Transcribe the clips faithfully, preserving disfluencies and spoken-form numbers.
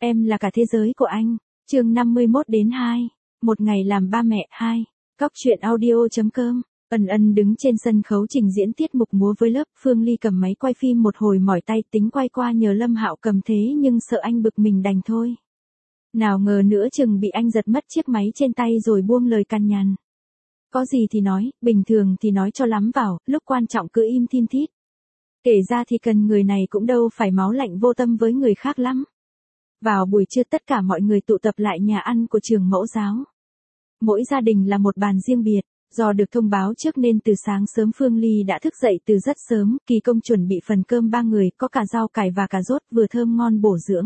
Em là cả thế giới của anh. Chương năm mươi mốt đến hai. Một ngày làm ba mẹ hai. Cóc truyện audio.com. Ân Ân đứng trên sân khấu trình diễn tiết mục múa với lớp, Phương Ly cầm máy quay phim một hồi mỏi tay, tính quay qua nhờ Lâm Hạo cầm thế nhưng sợ anh bực mình đành thôi. Nào ngờ nữa chừng bị anh giật mất chiếc máy trên tay rồi buông lời cằn nhằn. Có gì thì nói, bình thường thì nói cho lắm vào, lúc quan trọng cứ im thin thít. Kể ra thì cần người này cũng đâu phải máu lạnh vô tâm với người khác lắm. Vào buổi trưa tất cả mọi người tụ tập lại nhà ăn của trường mẫu giáo. Mỗi gia đình là một bàn riêng biệt, do được thông báo trước nên từ sáng sớm Phương Ly đã thức dậy từ rất sớm, kỳ công chuẩn bị phần cơm ba người, có cả rau cải và cà rốt vừa thơm ngon bổ dưỡng.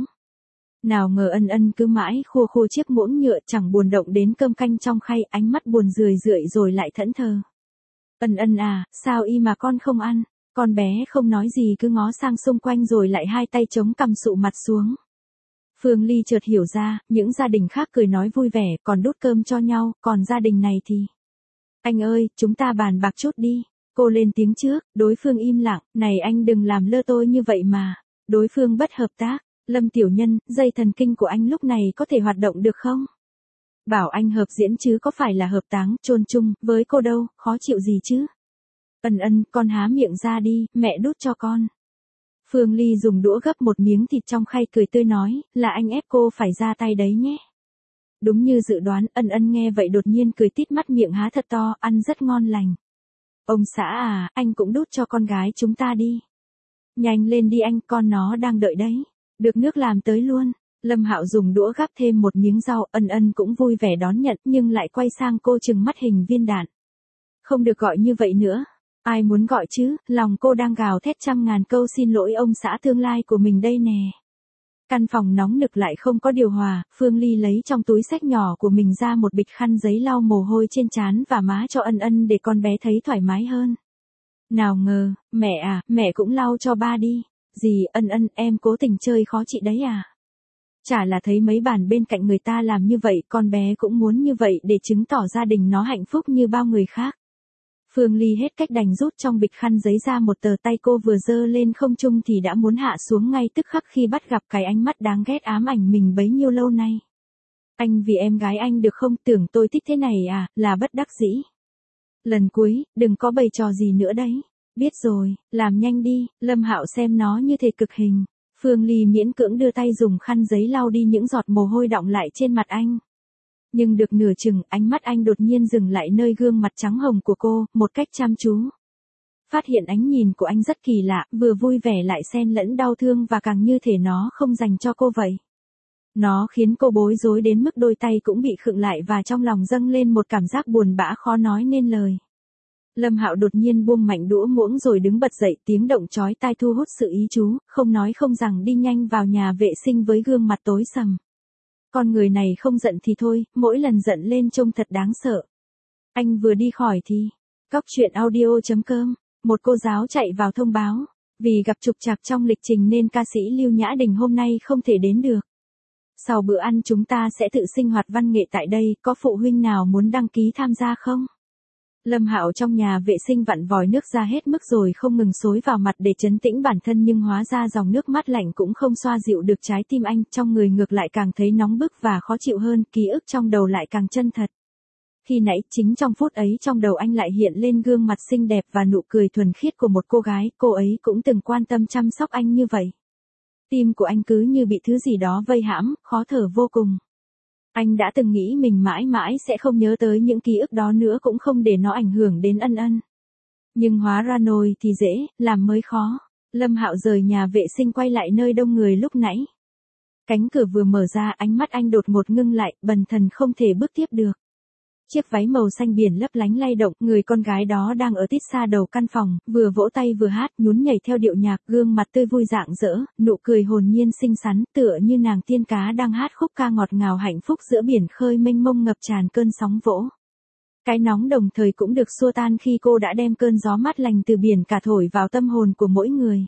Nào ngờ Ân Ân cứ mãi khua khua chiếc muỗng nhựa chẳng buồn động đến cơm canh trong khay, ánh mắt buồn rười rượi rồi lại thẫn thờ. Ân Ân à, sao y mà con không ăn? Con bé không nói gì cứ ngó sang xung quanh rồi lại hai tay chống cằm sụ mặt xuống. Phương Ly chợt hiểu ra, những gia đình khác cười nói vui vẻ, còn đút cơm cho nhau, còn gia đình này thì... Anh ơi, chúng ta bàn bạc chút đi. Cô lên tiếng trước, đối phương im lặng, này anh đừng làm lơ tôi như vậy mà. Đối phương bất hợp tác, Lâm tiểu nhân, dây thần kinh của anh lúc này có thể hoạt động được không? Bảo anh hợp diễn chứ có phải là hợp táng, chôn chung, với cô đâu, khó chịu gì chứ? Ân Ân, con há miệng ra đi, mẹ đút cho con. Phương Ly dùng đũa gấp một miếng thịt trong khay cười tươi nói, là anh ép cô phải ra tay đấy nhé. Đúng như dự đoán, Ân Ân nghe vậy đột nhiên cười tít mắt, miệng há thật to, ăn rất ngon lành. Ông xã à, anh cũng đút cho con gái chúng ta đi. Nhanh lên đi anh, con nó đang đợi đấy. Được nước làm tới luôn. Lâm Hạo dùng đũa gắp thêm một miếng rau, Ân Ân cũng vui vẻ đón nhận nhưng lại quay sang cô trừng mắt hình viên đạn. Không được gọi như vậy nữa. Ai muốn gọi chứ, lòng cô đang gào thét trăm ngàn câu xin lỗi ông xã tương lai của mình đây nè. Căn phòng nóng nực lại không có điều hòa, Phương Ly lấy trong túi xách nhỏ của mình ra một bịch khăn giấy lau mồ hôi trên trán và má cho Ân Ân để con bé thấy thoải mái hơn. Nào ngờ, mẹ à, mẹ cũng lau cho ba đi. Gì, Ân Ân, em cố tình chơi khó chị đấy à? Chả là thấy mấy bàn bên cạnh người ta làm như vậy, con bé cũng muốn như vậy để chứng tỏ gia đình nó hạnh phúc như bao người khác. Phương Ly hết cách đành rút trong bịch khăn giấy ra một tờ, tay cô vừa giơ lên không trung thì đã muốn hạ xuống ngay tức khắc khi bắt gặp cái ánh mắt đáng ghét ám ảnh mình bấy nhiêu lâu nay. Anh vì em gái anh được không, tưởng tôi thích thế này à, là bất đắc dĩ. Lần cuối, đừng có bày trò gì nữa đấy. Biết rồi, làm nhanh đi, Lâm Hạo xem nó như thể cực hình. Phương Ly miễn cưỡng đưa tay dùng khăn giấy lau đi những giọt mồ hôi đọng lại trên mặt anh. Nhưng được nửa chừng, ánh mắt anh đột nhiên dừng lại nơi gương mặt trắng hồng của cô, một cách chăm chú. Phát hiện ánh nhìn của anh rất kỳ lạ, vừa vui vẻ lại xen lẫn đau thương và càng như thể nó không dành cho cô vậy. Nó khiến cô bối rối đến mức đôi tay cũng bị khựng lại và trong lòng dâng lên một cảm giác buồn bã khó nói nên lời. Lâm Hạo đột nhiên buông mạnh đũa muỗng rồi đứng bật dậy, tiếng động chói tai thu hút sự ý chú, không nói không rằng đi nhanh vào nhà vệ sinh với gương mặt tối sầm. Con người này không giận thì thôi, mỗi lần giận lên trông thật đáng sợ. Anh vừa đi khỏi thì, cóc truyện audio.com, một cô giáo chạy vào thông báo, vì gặp trục trặc trong lịch trình nên ca sĩ Lưu Nhã Đình hôm nay không thể đến được. Sau bữa ăn chúng ta sẽ tự sinh hoạt văn nghệ tại đây, có phụ huynh nào muốn đăng ký tham gia không? Lâm Hạo trong nhà vệ sinh vặn vòi nước ra hết mức rồi không ngừng xối vào mặt để trấn tĩnh bản thân, nhưng hóa ra dòng nước mát lạnh cũng không xoa dịu được trái tim anh, trong người ngược lại càng thấy nóng bức và khó chịu hơn, ký ức trong đầu lại càng chân thật. Khi nãy, chính trong phút ấy trong đầu anh lại hiện lên gương mặt xinh đẹp và nụ cười thuần khiết của một cô gái, cô ấy cũng từng quan tâm chăm sóc anh như vậy. Tim của anh cứ như bị thứ gì đó vây hãm, khó thở vô cùng. Anh đã từng nghĩ mình mãi mãi sẽ không nhớ tới những ký ức đó nữa, cũng không để nó ảnh hưởng đến Ân Ân. Nhưng hóa ra nồi thì dễ, làm mới khó. Lâm Hạo rời nhà vệ sinh quay lại nơi đông người lúc nãy. Cánh cửa vừa mở ra, ánh mắt anh đột ngột ngưng lại, bần thần không thể bước tiếp được. Chiếc váy màu xanh biển lấp lánh lay động, người con gái đó đang ở tít xa đầu căn phòng, vừa vỗ tay vừa hát, nhún nhảy theo điệu nhạc, gương mặt tươi vui rạng rỡ, nụ cười hồn nhiên xinh xắn, tựa như nàng tiên cá đang hát khúc ca ngọt ngào hạnh phúc giữa biển khơi mênh mông ngập tràn cơn sóng vỗ. Cái nóng đồng thời cũng được xua tan khi cô đã đem cơn gió mát lành từ biển cả thổi vào tâm hồn của mỗi người.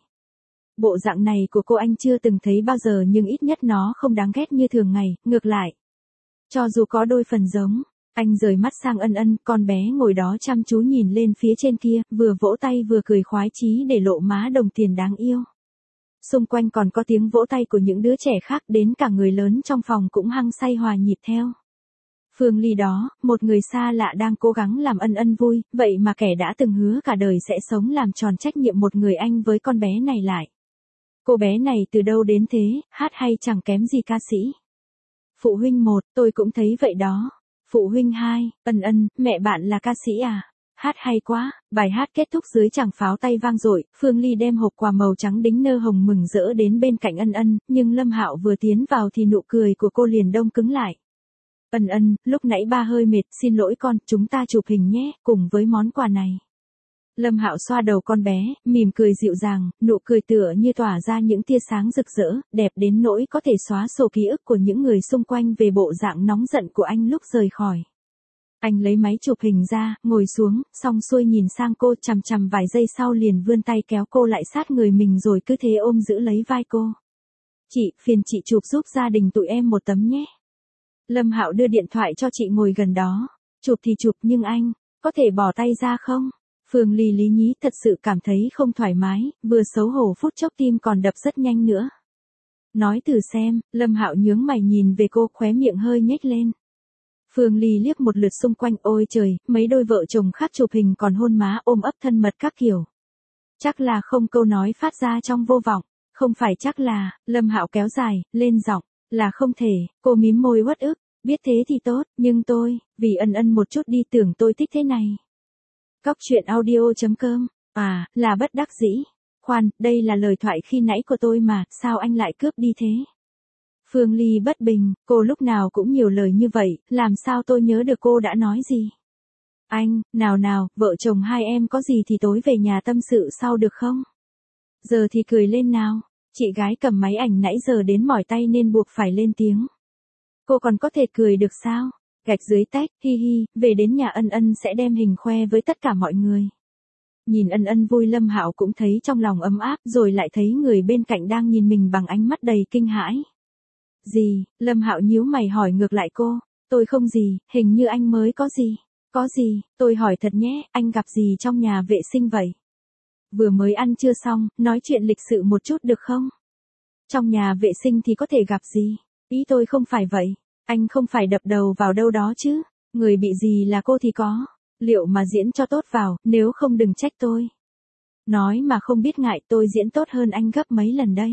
Bộ dạng này của cô anh chưa từng thấy bao giờ, nhưng ít nhất nó không đáng ghét như thường ngày, ngược lại. Cho dù có đôi phần giống. Anh rời mắt sang Ân Ân, con bé ngồi đó chăm chú nhìn lên phía trên kia, vừa vỗ tay vừa cười khoái chí để lộ má đồng tiền đáng yêu. Xung quanh còn có tiếng vỗ tay của những đứa trẻ khác, đến cả người lớn trong phòng cũng hăng say hòa nhịp theo. Phương Ly đó, một người xa lạ đang cố gắng làm Ân Ân vui, vậy mà kẻ đã từng hứa cả đời sẽ sống làm tròn trách nhiệm một người anh với con bé này lại. Cô bé này từ đâu đến thế, hát hay chẳng kém gì ca sĩ. Phụ huynh một, tôi cũng thấy vậy đó. Phụ huynh hai, Ân Ân, mẹ bạn là ca sĩ à? Hát hay quá. Bài hát kết thúc dưới tràng pháo tay vang dội, Phương Ly đem hộp quà màu trắng đính nơ hồng mừng rỡ đến bên cạnh Ân Ân, nhưng Lâm Hạo vừa tiến vào thì nụ cười của cô liền đông cứng lại. Ân Ân, lúc nãy ba hơi mệt, xin lỗi con, chúng ta chụp hình nhé, cùng với món quà này. Lâm Hạo xoa đầu con bé, mỉm cười dịu dàng, nụ cười tựa như tỏa ra những tia sáng rực rỡ, đẹp đến nỗi có thể xóa sổ ký ức của những người xung quanh về bộ dạng nóng giận của anh lúc rời khỏi. Anh lấy máy chụp hình ra, ngồi xuống, xong xuôi nhìn sang cô, chằm chằm vài giây sau liền vươn tay kéo cô lại sát người mình rồi cứ thế ôm giữ lấy vai cô. Chị, phiền chị chụp giúp gia đình tụi em một tấm nhé. Lâm Hạo đưa điện thoại cho chị ngồi gần đó. Chụp thì chụp nhưng anh, có thể bỏ tay ra không? Phương Ly lý nhí thật sự cảm thấy không thoải mái, vừa xấu hổ phút chốc tim còn đập rất nhanh nữa. Nói thử xem, Lâm Hạo nhướng mày nhìn về cô, khóe miệng hơi nhếch lên. Phương Ly liếc một lượt xung quanh, ôi trời, mấy đôi vợ chồng khác chụp hình còn hôn má ôm ấp thân mật các kiểu. Chắc là không, câu nói phát ra trong vô vọng. Không phải chắc là, Lâm Hạo kéo dài, lên giọng, là không thể. Cô mím môi uất ức, biết thế thì tốt, nhưng tôi, vì Ân Ân một chút đi tưởng tôi thích thế này. Cóc truyện audio chấm com, à, là bất đắc dĩ. Khoan, đây là lời thoại khi nãy của tôi mà, sao anh lại cướp đi thế? Phương Ly bất bình, cô lúc nào cũng nhiều lời như vậy, làm sao tôi nhớ được cô đã nói gì? Anh, nào nào, vợ chồng hai em có gì thì tối về nhà tâm sự sau được không? Giờ thì cười lên nào. Chị gái cầm máy ảnh nãy giờ đến mỏi tay nên buộc phải lên tiếng. Cô còn có thể cười được sao? Gạch dưới tách, hi hi, về đến nhà Ân Ân sẽ đem hình khoe với tất cả mọi người. Nhìn Ân Ân vui, Lâm Hạo cũng thấy trong lòng ấm áp, rồi lại thấy người bên cạnh đang nhìn mình bằng ánh mắt đầy kinh hãi. Gì? Lâm Hạo nhíu mày hỏi ngược lại cô. Tôi không gì, hình như anh mới có gì. Có gì? Tôi hỏi thật nhé, anh gặp gì trong nhà vệ sinh vậy? Vừa mới ăn trưa xong, nói chuyện lịch sự một chút được không? Trong nhà vệ sinh thì có thể gặp gì? Ý tôi không phải vậy. Anh không phải đập đầu vào đâu đó chứ? Người bị gì là cô thì có. Liệu mà diễn cho tốt vào, nếu không đừng trách tôi. Nói mà không biết ngại, tôi diễn tốt hơn anh gấp mấy lần đấy.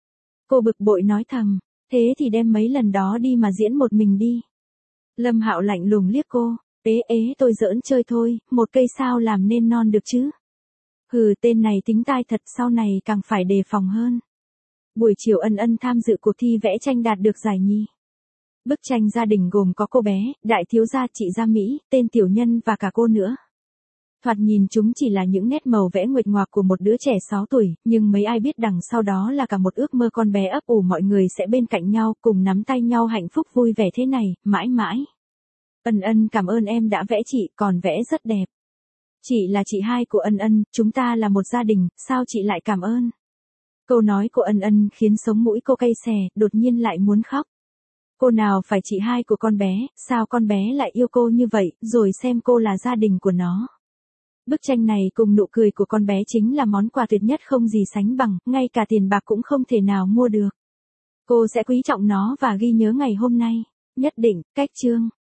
Cô bực bội nói thầm, thế thì đem mấy lần đó đi mà diễn một mình đi. Lâm Hạo lạnh lùng liếc cô, ế ế tôi giỡn chơi thôi, một cây sao làm nên non được chứ. Hừ, tên này tính tai thật, sau này càng phải đề phòng hơn. Buổi chiều Ân Ân tham dự cuộc thi vẽ tranh đạt được giải nhì. Bức tranh gia đình gồm có cô bé, đại thiếu gia, chị Gia Mỹ, tên tiểu nhân và cả cô nữa. Thoạt nhìn chúng chỉ là những nét màu vẽ nguệch ngoạc của một đứa trẻ sáu tuổi, nhưng mấy ai biết đằng sau đó là cả một ước mơ con bé ấp ủ mọi người sẽ bên cạnh nhau, cùng nắm tay nhau hạnh phúc vui vẻ thế này, mãi mãi. Ân Ân cảm ơn em đã vẽ chị, còn vẽ rất đẹp. Chị là chị hai của Ân Ân, chúng ta là một gia đình, sao chị lại cảm ơn? Câu nói của Ân Ân khiến sống mũi cô cay xè, đột nhiên lại muốn khóc. Cô nào phải chị hai của con bé, sao con bé lại yêu cô như vậy, rồi xem cô là gia đình của nó. Bức tranh này cùng nụ cười của con bé chính là món quà tuyệt nhất không gì sánh bằng, ngay cả tiền bạc cũng không thể nào mua được. Cô sẽ quý trọng nó và ghi nhớ ngày hôm nay. Nhất định, cách chương.